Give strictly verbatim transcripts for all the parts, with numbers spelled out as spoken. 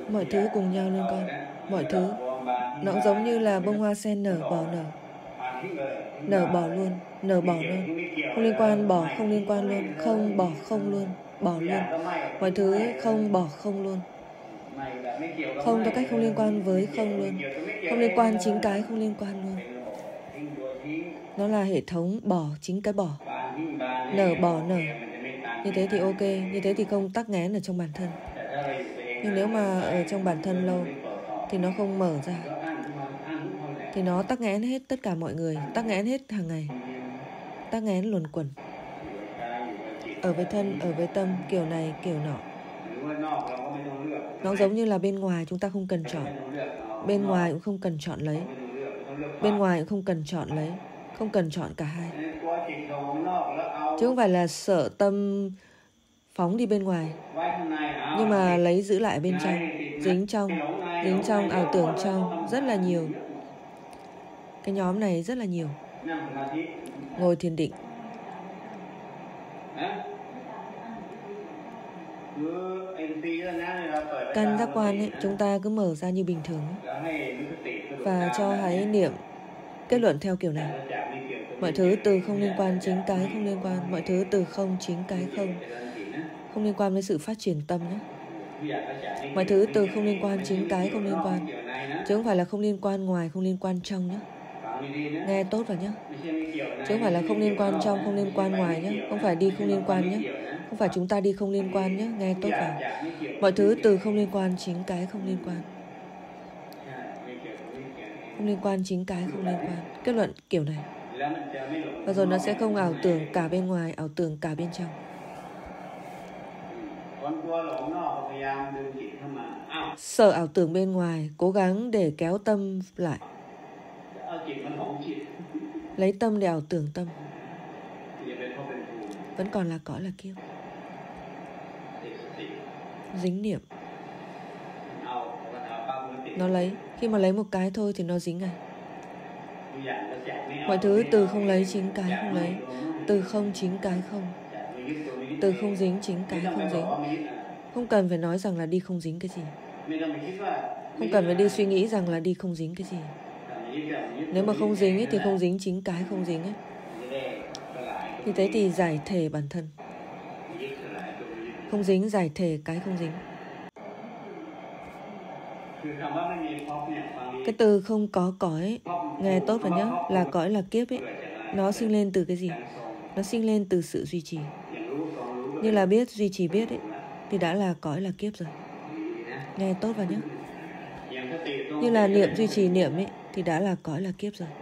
Mọi thứ cùng nhau liên quan. Mọi thứ nó cũng giống như là bông hoa sen nở bỏ nở, nở bỏ luôn, nở bỏ luôn. Không liên quan bỏ không liên quan luôn, không bỏ không luôn, bỏ luôn. Mọi thứ không bỏ không luôn. Không theo cách không liên quan với không luôn. Không liên quan chính cái không liên quan luôn. Nó là hệ thống bỏ chính cái bỏ. Nở bỏ nở. Như thế thì ok, như thế thì không tắc nghẽn ở trong bản thân. Nhưng nếu mà ở trong bản thân lâu thì nó không mở ra, thì nó tắc nghẽn hết tất cả mọi người, tắc nghẽn hết hàng ngày, tắc nghẽn luẩn quẩn. Ở với thân, ở với tâm, kiểu này, kiểu nọ. Nó giống như là bên ngoài chúng ta không cần chọn. Bên ngoài cũng không cần chọn lấy. Bên ngoài cũng không cần chọn lấy. Không cần chọn cả hai. Chứ không phải là sợ tâm phóng đi bên ngoài, nhưng mà lấy giữ lại bên trong. Dính trong, dính trong, ảo tưởng trong, rất là nhiều. Cái nhóm này rất là nhiều. Ngồi thiền định. Căn giác quan ấy, chúng ta cứ mở ra như bình thường ấy. Và cho hãy niệm kết luận theo kiểu này. Mọi thứ từ không liên quan chính cái không liên quan. Mọi thứ từ không chính cái không. Không liên quan với sự phát triển tâm nhé. Mọi thứ từ không liên quan chính cái không liên quan. Chứ không phải là không liên quan ngoài, không liên quan trong nhé. Nghe tốt vào nhé. Chứ không phải là không liên quan trong, không liên quan ngoài nhé. Không phải đi không liên quan nhé. Không phải chúng ta đi không liên quan nhé. Nghe tốt vào. Mọi thứ từ không liên quan chính cái không liên quan. Không liên quan chính cái không liên quan. Kết luận kiểu này. Và rồi nó sẽ không ảo tưởng cả bên ngoài, ảo tưởng cả bên trong. Sợ ảo tưởng bên ngoài, cố gắng để kéo tâm lại. Lấy tâm để ảo tưởng tâm. Vẫn còn là cõi là kiếp. Dính niệm. Nó lấy, khi mà lấy một cái thôi thì nó dính ngay. Mọi thứ từ không lấy chính cái không lấy. Từ không chính cái không. Từ không dính chính cái không dính. Không cần phải nói rằng là đi không dính cái gì. Không cần phải đi suy nghĩ rằng là đi không dính cái gì. Nếu mà không dính ấy, thì không dính chính cái không dính ấy. Như thế thì giải thể bản thân. Không dính giải thể cái không dính. Cái từ không có cõi, nghe tốt vào nhé, là cõi là kiếp ấy. Nó sinh lên từ cái gì? Nó sinh lên từ sự duy trì. Như là biết, duy trì biết ấy, thì đã là cõi là kiếp rồi. Nghe tốt vào nhé. Như là niệm, duy trì niệm ấy, thì đã là cõi là kiếp rồi.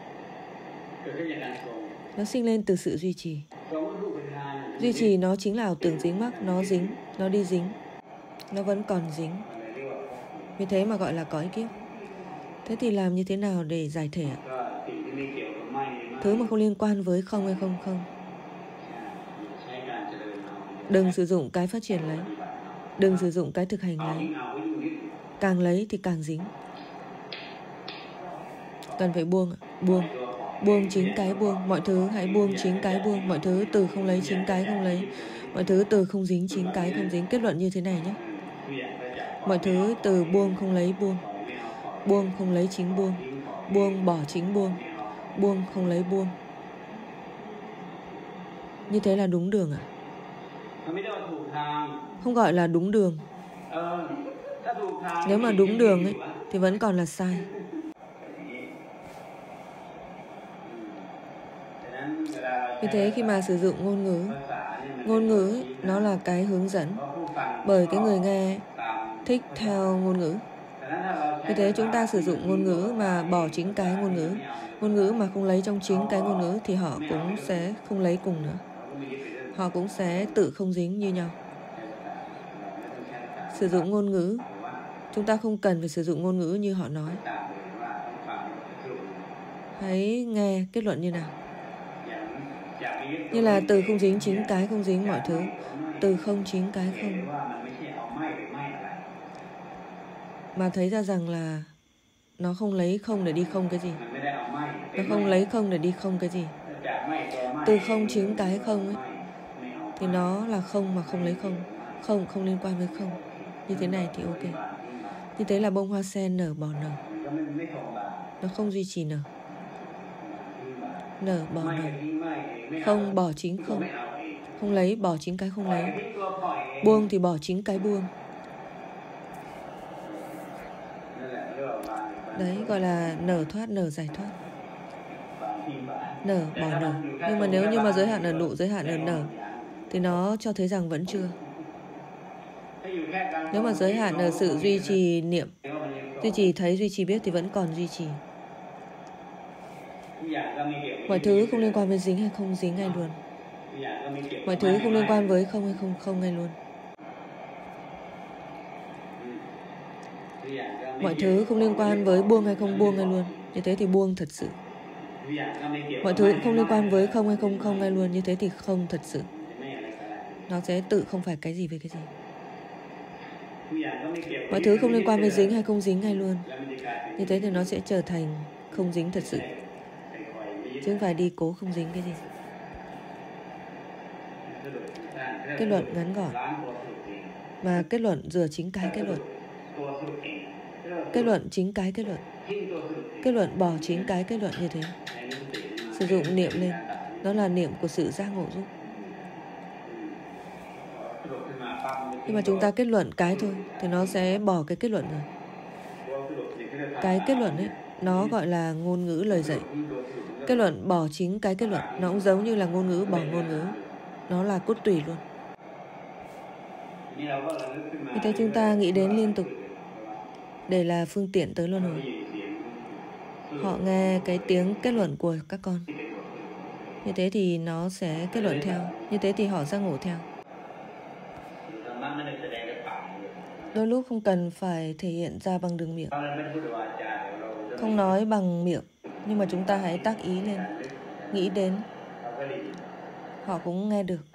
Nó sinh lên từ sự duy trì. Duy trì nó chính là ảo tưởng dính mắc. Nó dính, nó đi dính. Nó vẫn còn dính. Vì thế mà gọi là cõi kiếp. Thế thì làm như thế nào để giải thể ạ? Thứ mà không liên quan với không hay không không. Đừng sử dụng cái phát triển lấy. Đừng sử dụng cái thực hành lấy. Càng lấy thì càng dính. Cần phải buông ạ. Buông. Buông chính cái buông. Mọi thứ hãy buông chính cái buông. Mọi thứ từ không lấy chính cái không lấy. Mọi thứ từ không dính chính cái không dính. Kết luận như thế này nhé. Mọi thứ từ buông không lấy buông. Buông không lấy chính buông. Buông bỏ chính buông. Buông không lấy buông. Như thế là đúng đường ạ. Không gọi là đúng đường. Nếu mà đúng đường ấy, thì vẫn còn là sai. Vì thế khi mà sử dụng ngôn ngữ, ngôn ngữ ấy, nó là cái hướng dẫn. Bởi cái người nghe thích theo ngôn ngữ. Vì thế chúng ta sử dụng ngôn ngữ mà bỏ chính cái ngôn ngữ. Ngôn ngữ mà không lấy trong chính cái ngôn ngữ thì họ cũng sẽ không lấy cùng nữa. Họ cũng sẽ tự không dính như nhau. Sử dụng ngôn ngữ, chúng ta không cần phải sử dụng ngôn ngữ như họ nói. Hãy nghe kết luận như nào. Như là từ không dính chính cái không dính mọi thứ. Từ không chính cái không. Mà thấy ra rằng là nó không lấy không để đi không cái gì. Nó không lấy không để đi không cái gì. Từ không chính cái không ấy, thì nó là không mà không lấy không. Không không liên quan với không. Như thế này thì ok. Như thế là bông hoa sen nở bỏ nở. Nó không duy trì nở. Nở bỏ nở. Không bỏ chính không. Không lấy bỏ chính cái không lấy. Buông thì bỏ chính cái buông. Đấy gọi là nở thoát, nở giải thoát. Nở bỏ nở. Nhưng mà nếu như mà giới hạn ở nụ, giới hạn ở nở thì nó cho thấy rằng vẫn chưa. Nếu mà giới hạn ở sự duy trì niệm, duy trì thấy, duy trì biết thì vẫn còn duy trì. Mọi thứ không liên quan với dính hay không dính ngay luôn. Mọi thứ không liên quan với không hay không không ngay luôn. Mọi thứ không liên quan với buông hay không buông ngay luôn. Như thế thì buông thật sự. Mọi thứ cũng không liên quan với không hay không không ngay luôn. Như thế thì không thật sự. Nó sẽ tự không phải cái gì với cái gì. Mọi thứ không liên quan với dính hay không dính ngay luôn. Như thế thì nó sẽ trở thành không dính thật sự. Chứ không phải đi cố không dính cái gì. Kết luận ngắn gọn. Mà kết luận dựa chính cái kết luận. Kết luận chính cái kết luận. Kết luận bỏ chính cái kết luận như thế. Sử dụng niệm lên. Đó là niệm của sự giác ngộ giúp. Nhưng mà chúng ta kết luận cái thôi thì nó sẽ bỏ cái kết luận rồi. Cái kết luận ấy, nó gọi là ngôn ngữ lời dạy. Kết luận bỏ chính cái kết luận. Nó cũng giống như là ngôn ngữ bỏ ngôn ngữ. Nó là cốt tủy luôn. Vì thế chúng ta nghĩ đến liên tục để là phương tiện tới luân hồi. Họ nghe cái tiếng kết luận của các con. Như thế thì nó sẽ kết luận theo. Như thế thì họ giác ngộ theo. Đôi lúc không cần phải thể hiện ra bằng đường miệng. Không nói bằng miệng. Nhưng mà chúng ta hãy tác ý lên. Nghĩ đến. Họ cũng nghe được.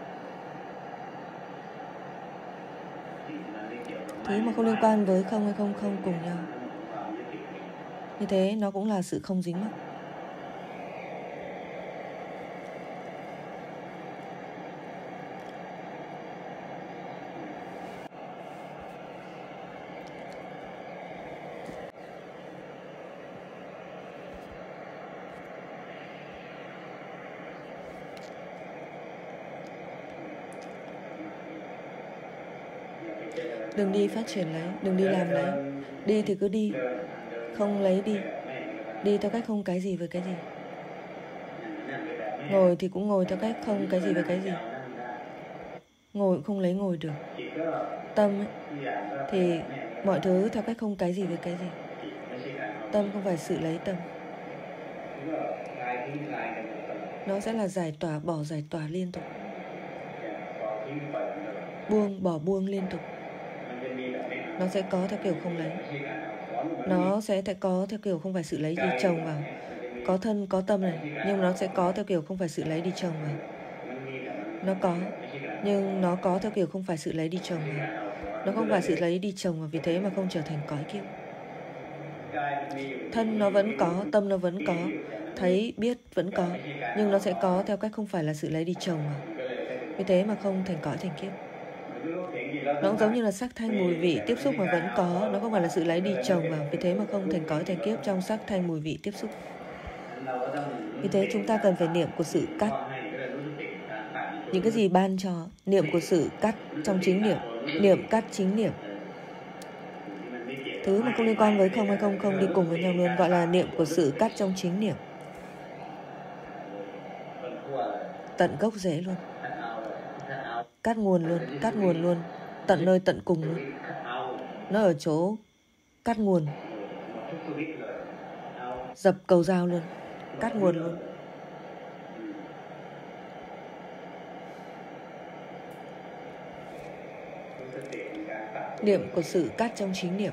Thứ mà không liên quan với không hay không không cùng nhau. Như thế nó cũng là sự không dính mắc. Đừng đi phát triển lấy, đừng đi làm lấy. Đi thì cứ đi, không lấy đi. Đi theo cách không cái gì với cái gì. Ngồi thì cũng ngồi theo cách không cái gì với cái gì. Ngồi cũng không lấy ngồi được. Tâm ấy, thì mọi thứ theo cách không cái gì với cái gì. Tâm không phải sự lấy tâm. Nó sẽ là giải tỏa, bỏ giải tỏa liên tục. Buông, bỏ buông liên tục. Nó sẽ có theo kiểu không lấy. Nó sẽ có theo kiểu không phải sự lấy đi chồng vào. Có thân, có tâm này. Nhưng nó sẽ có theo kiểu không phải sự lấy đi chồng vào. Nó có. Nhưng nó có theo kiểu không phải sự lấy đi chồng vào. Nó không phải sự lấy đi chồng vào. Vì thế mà không trở thành cõi kiếp. Thân nó vẫn có, tâm nó vẫn có. Thấy, biết vẫn có. Nhưng nó sẽ có theo cách không phải là sự lấy đi chồng vào. Vì thế mà không thành cõi thành kiếp. Nó cũng giống như là sắc thanh mùi vị tiếp xúc mà vẫn có. Nó không phải là sự lấy đi chồng vào. Vì thế mà không thành cõi thành kiếp trong sắc thanh mùi vị tiếp xúc. Vì thế chúng ta cần phải niệm của sự cắt. Những cái gì ban cho. Niệm của sự cắt trong chính niệm. Niệm cắt chính niệm. Thứ mà không liên quan với không hay không không đi cùng với nhau luôn. Gọi là niệm của sự cắt trong chính niệm. Tận gốc rễ luôn. Cắt nguồn luôn. Cắt nguồn luôn. Tận nơi tận cùng luôn. Nó ở chỗ cắt nguồn. Dập cầu dao luôn. Cắt nguồn luôn. Niệm của sự cắt trong chính niệm.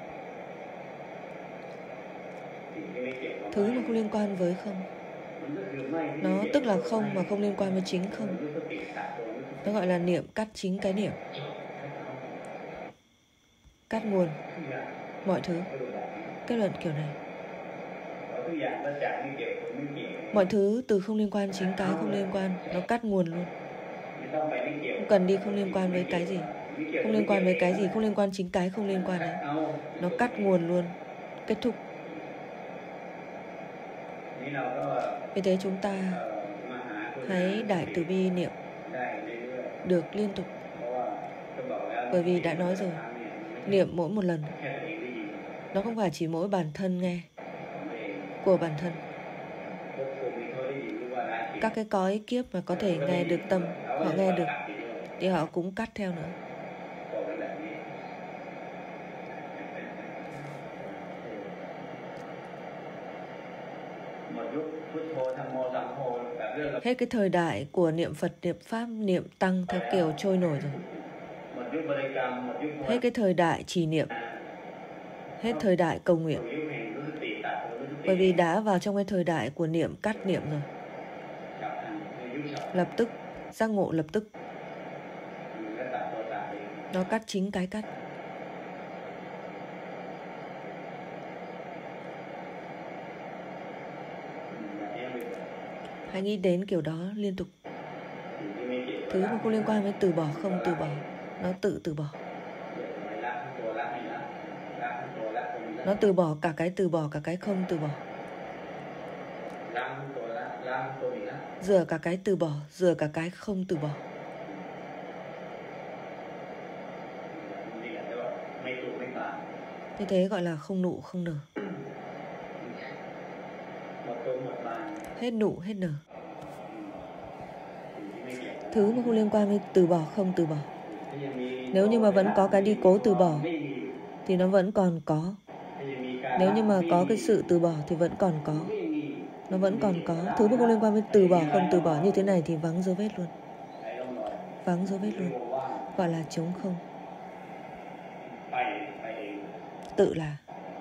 Thứ mà không liên quan với không. Nó tức là không mà không liên quan với chính không. Nó gọi là niệm cắt chính cái niệm. Cắt nguồn mọi thứ. Kết luận kiểu này. Mọi thứ từ không liên quan chính cái không liên quan. Nó cắt nguồn luôn. Không cần đi không liên quan với cái gì. Không liên quan với cái gì, không liên quan chính cái không liên quan đấy. Nó cắt nguồn luôn, kết thúc. Vì thế chúng ta hãy đại từ bi niệm được liên tục. Bởi vì đã nói rồi, niệm mỗi một lần. Nó không phải chỉ mỗi bản thân nghe, của bản thân. Các cái cõi kiếp mà có thể nghe được tâm, họ nghe được, thì họ cũng cắt theo nữa. Hết cái thời đại của niệm Phật, niệm Pháp, niệm Tăng theo kiểu trôi nổi rồi. Hết cái thời đại trì niệm. Hết thời đại cầu nguyện. Bởi vì đã vào trong cái thời đại của niệm cắt niệm rồi. Lập tức, giác ngộ lập tức. Nó cắt chính cái cắt. Hãy nghĩ đến kiểu đó liên tục. Thứ mà không liên quan với từ bỏ, không từ bỏ, nó tự từ bỏ. Nó từ bỏ cả cái từ bỏ, cả cái không từ bỏ. Rửa cả cái từ bỏ, rửa cả cái không từ bỏ. Như thế gọi là không nụ, không nở. Hết nụ, hết nở. Thứ mà không liên quan với từ bỏ, không từ bỏ. Nếu như mà vẫn có cái đi cố từ bỏ thì nó vẫn còn có. Nếu như mà có cái sự từ bỏ thì vẫn còn có. Nó vẫn còn có. Thứ mà không liên quan với từ bỏ, không từ bỏ như thế này thì vắng dấu vết luôn. Vắng dấu vết luôn. Gọi là trống không. Tự là.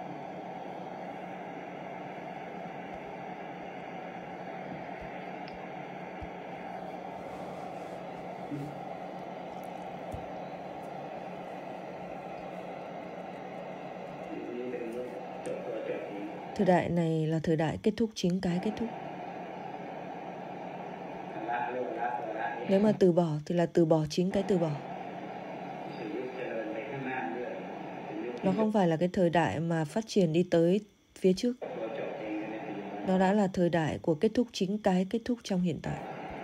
Thời đại này là thời đại kết thúc chính cái kết thúc. Nếu mà từ bỏ thì là từ bỏ chính cái từ bỏ. Nó không phải là cái thời đại mà phát triển đi tới phía trước. Nó đã là thời đại của kết thúc chính cái kết thúc trong hiện tại.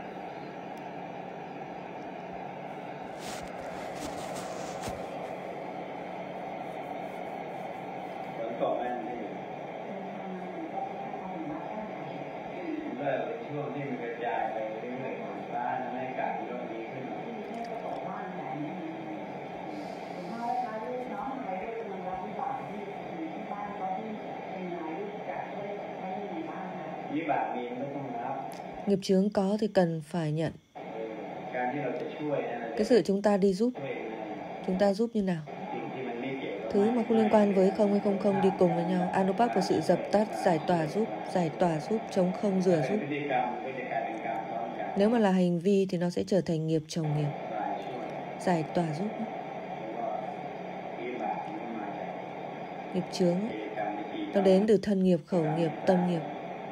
Nghiệp chướng có thì cần phải nhận. Cái sự chúng ta đi giúp, chúng ta giúp như nào? Thứ mà không liên quan với không hay không không đi cùng với nhau. Anupak của sự dập tắt, giải tỏa giúp, giải tỏa giúp, chống không rửa giúp. Nếu mà là hành vi thì nó sẽ trở thành nghiệp chồng nghiệp. Giải tỏa giúp. Nghiệp chướng nó đến từ thân nghiệp, khẩu nghiệp, tâm nghiệp.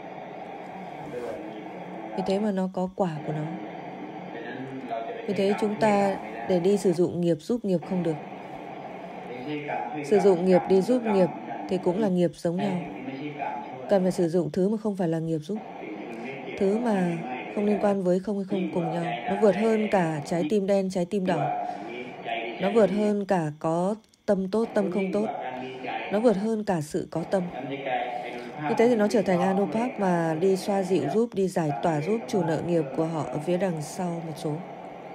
Vì thế mà nó có quả của nó. Vì thế chúng ta để đi sử dụng nghiệp giúp nghiệp không được. Sử dụng nghiệp đi giúp nghiệp thì cũng là nghiệp giống nhau. Cần phải sử dụng thứ mà không phải là nghiệp giúp. Thứ mà không liên quan với không hay không cùng nhau. Nó vượt hơn cả trái tim đen, trái tim đỏ. Nó vượt hơn cả có tâm tốt, tâm không tốt. Nó vượt hơn cả sự có tâm. Như thế thì nó trở thành Anupak mà đi xoa dịu giúp, đi giải tỏa giúp chủ nợ nghiệp của họ ở phía đằng sau một số.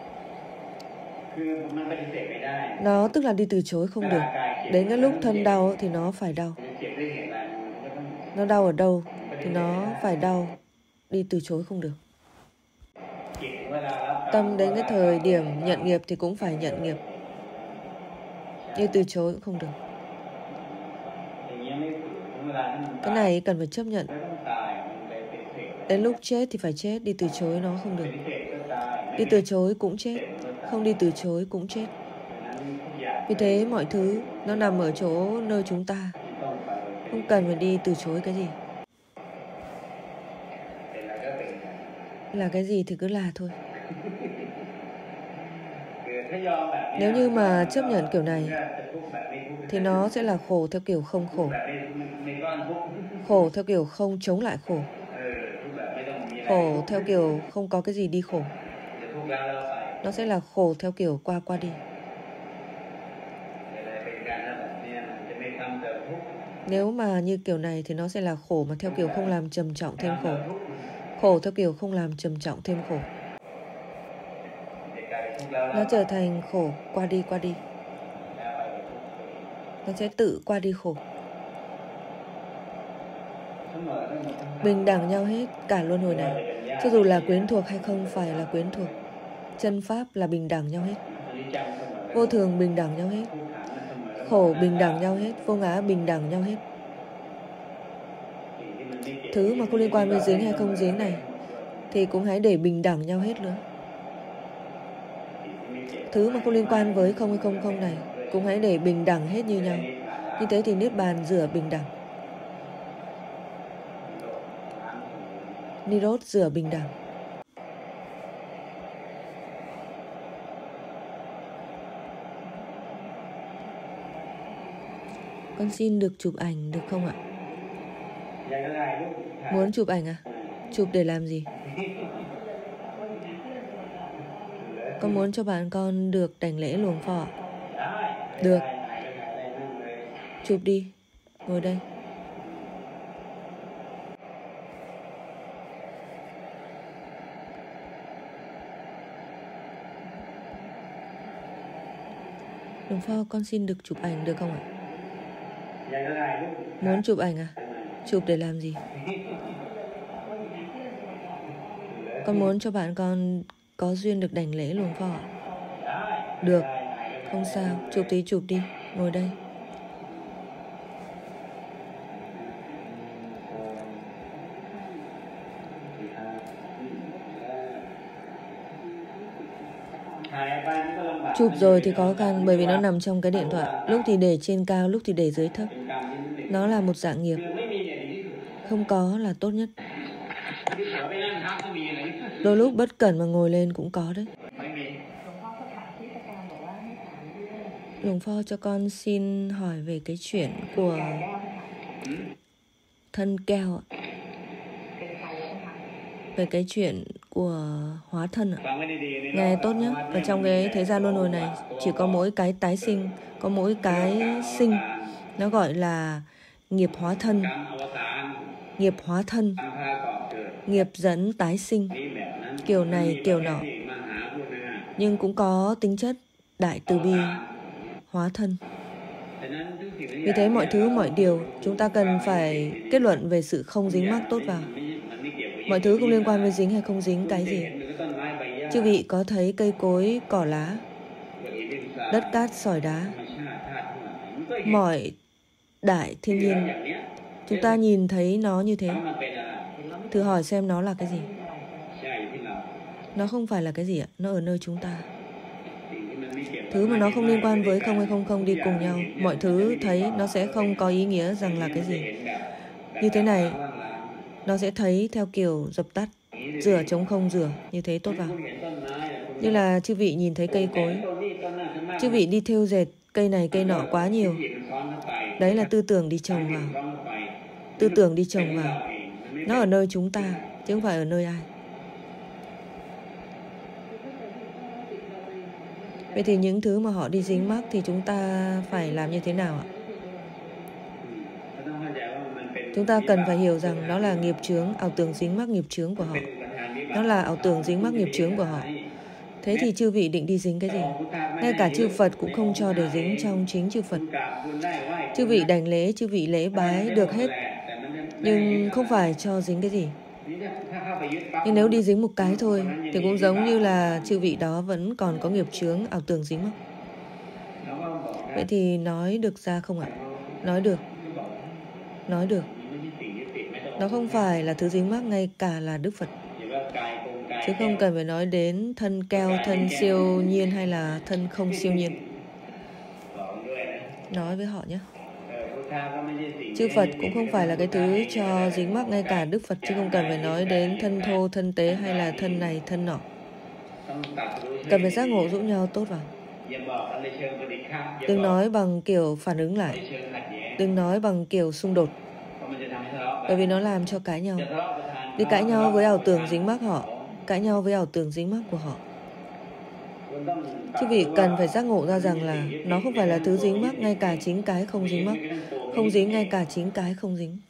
Nó tức là đi từ chối không được. Đến cái lúc thân đau thì nó phải đau. Nó đau ở đâu thì nó phải đau. Đi từ chối không được. Tâm đến cái thời điểm nhận nghiệp thì cũng phải nhận nghiệp. Đi từ chối cũng không được. Cái này cần phải chấp nhận. Đến lúc chết thì phải chết. Đi từ chối nó không được. Đi từ chối cũng chết. Không đi từ chối cũng chết. Vì thế mọi thứ nó nằm ở chỗ nơi chúng ta. Không cần phải đi từ chối cái gì. Là cái gì thì cứ là thôi. Nếu như mà chấp nhận kiểu này thì nó sẽ là khổ theo kiểu không khổ. Khổ theo kiểu không chống lại khổ. Khổ theo kiểu không có cái gì đi khổ. Nó sẽ là khổ theo kiểu qua qua đi. Nếu mà như kiểu này thì nó sẽ là khổ mà theo kiểu không làm trầm trọng thêm khổ. Khổ theo kiểu không làm trầm trọng thêm khổ. Nó trở thành khổ qua đi qua đi. Nó sẽ tự qua đi khổ. Bình đẳng nhau hết cả luân hồi này. Cho dù là quyến thuộc hay không phải là quyến thuộc, chân pháp là bình đẳng nhau hết. Vô thường bình đẳng nhau hết. Khổ bình đẳng nhau hết. Vô ngã bình đẳng nhau hết. Thứ mà không liên quan với dính hay không dính này thì cũng hãy để bình đẳng nhau hết nữa. Thứ mà không liên quan với không hay không không này cũng hãy để bình đẳng hết như nhau. Như thế thì Niết Bàn rửa bình đẳng. Nirot rửa bình đẳng. Con xin được chụp ảnh được không ạ? Muốn chụp ảnh à? Chụp để làm gì? Con muốn cho bạn con được đảnh lễ luồng pho ạ? Được. Chụp đi. Ngồi đây. Luồng pho, con xin được chụp ảnh được không ạ? Muốn chụp ảnh à? Chụp để làm gì? Con muốn cho bạn con có duyên được đảnh lễ luồng pho ạ? Được. Không sao. Chụp tí chụp đi. Ngồi đây. Chụp rồi thì khó khăn bởi vì nó nằm trong cái điện thoại. Lúc thì để trên cao, lúc thì để dưới thấp. Nó là một dạng nghiệp. Không có là tốt nhất. Đôi lúc bất cẩn mà ngồi lên cũng có đấy. Luồng pho cho con xin hỏi về cái chuyện của thân keo ạ. Về cái chuyện của hóa thân ạ. Nghe tốt nhé. Ở trong cái thế gian luân hồi này chỉ có mỗi cái tái sinh, có mỗi cái sinh. Nó gọi là nghiệp hóa thân. Nghiệp hóa thân. Nghiệp dẫn tái sinh. Kiểu này kiểu nọ. Nhưng cũng có tính chất đại từ bi, hóa thân. Vì thế mọi thứ, mọi điều chúng ta cần phải kết luận về sự không dính mắc tốt vào. Mọi thứ không liên quan với dính hay không dính cái gì. Chư vị có thấy cây cối, cỏ lá, đất cát, sỏi đá, mọi đại thiên nhiên, chúng ta nhìn thấy nó như thế. Thử hỏi xem nó là cái gì. Nó không phải là cái gì ạ. Nó ở nơi chúng ta. Thứ mà nó không liên quan với không hay không không đi cùng nhau. Mọi thứ thấy nó sẽ không có ý nghĩa rằng là cái gì. Như thế này, nó sẽ thấy theo kiểu dập tắt, rửa chống không rửa. Như thế tốt vào. Như là chư vị nhìn thấy cây cối. Chư vị đi thêu dệt cây này cây nọ quá nhiều. Đấy là tư tưởng đi trồng vào. Tư tưởng đi trồng vào. Nó ở nơi chúng ta, chứ không phải ở nơi ai. Vậy thì những thứ mà họ đi dính mắc thì chúng ta phải làm như thế nào ạ? Chúng ta cần phải hiểu rằng nó là nghiệp chướng, ảo tưởng dính mắc nghiệp chướng của họ. Nó là ảo tưởng dính mắc nghiệp chướng của họ. Thế thì chư vị định đi dính cái gì? Ngay cả chư Phật cũng không cho để dính trong chính chư Phật. Chư vị đảnh lễ, chư vị lễ bái được hết, nhưng không phải cho dính cái gì. Nhưng nếu đi dính một cái thôi thì cũng giống như là chư vị đó vẫn còn có nghiệp chướng ảo tưởng dính mắc. Vậy thì nói được ra không ạ? Nói được. Nói được. Nó không phải là thứ dính mắc, ngay cả là Đức Phật. Chứ không cần phải nói đến thân keo, thân siêu nhiên hay là thân không siêu nhiên. Nói với họ nhé. Chư Phật cũng không phải là cái thứ cho dính mắc, ngay cả Đức Phật, chứ không cần phải nói đến thân thô, thân tế hay là thân này, thân nọ. Cần phải giác ngộ giúp nhau tốt vào. Đừng nói bằng kiểu phản ứng lại. Đừng nói bằng kiểu xung đột. Bởi vì nó làm cho cãi nhau. Đi cãi nhau với ảo tưởng dính mắc họ. Cãi nhau với ảo tưởng dính mắc của họ. Chư vị cần phải giác ngộ ra rằng là nó không phải là thứ dính mắc, ngay cả chính cái không dính mắc. Không dính ngay cả chính cái không dính.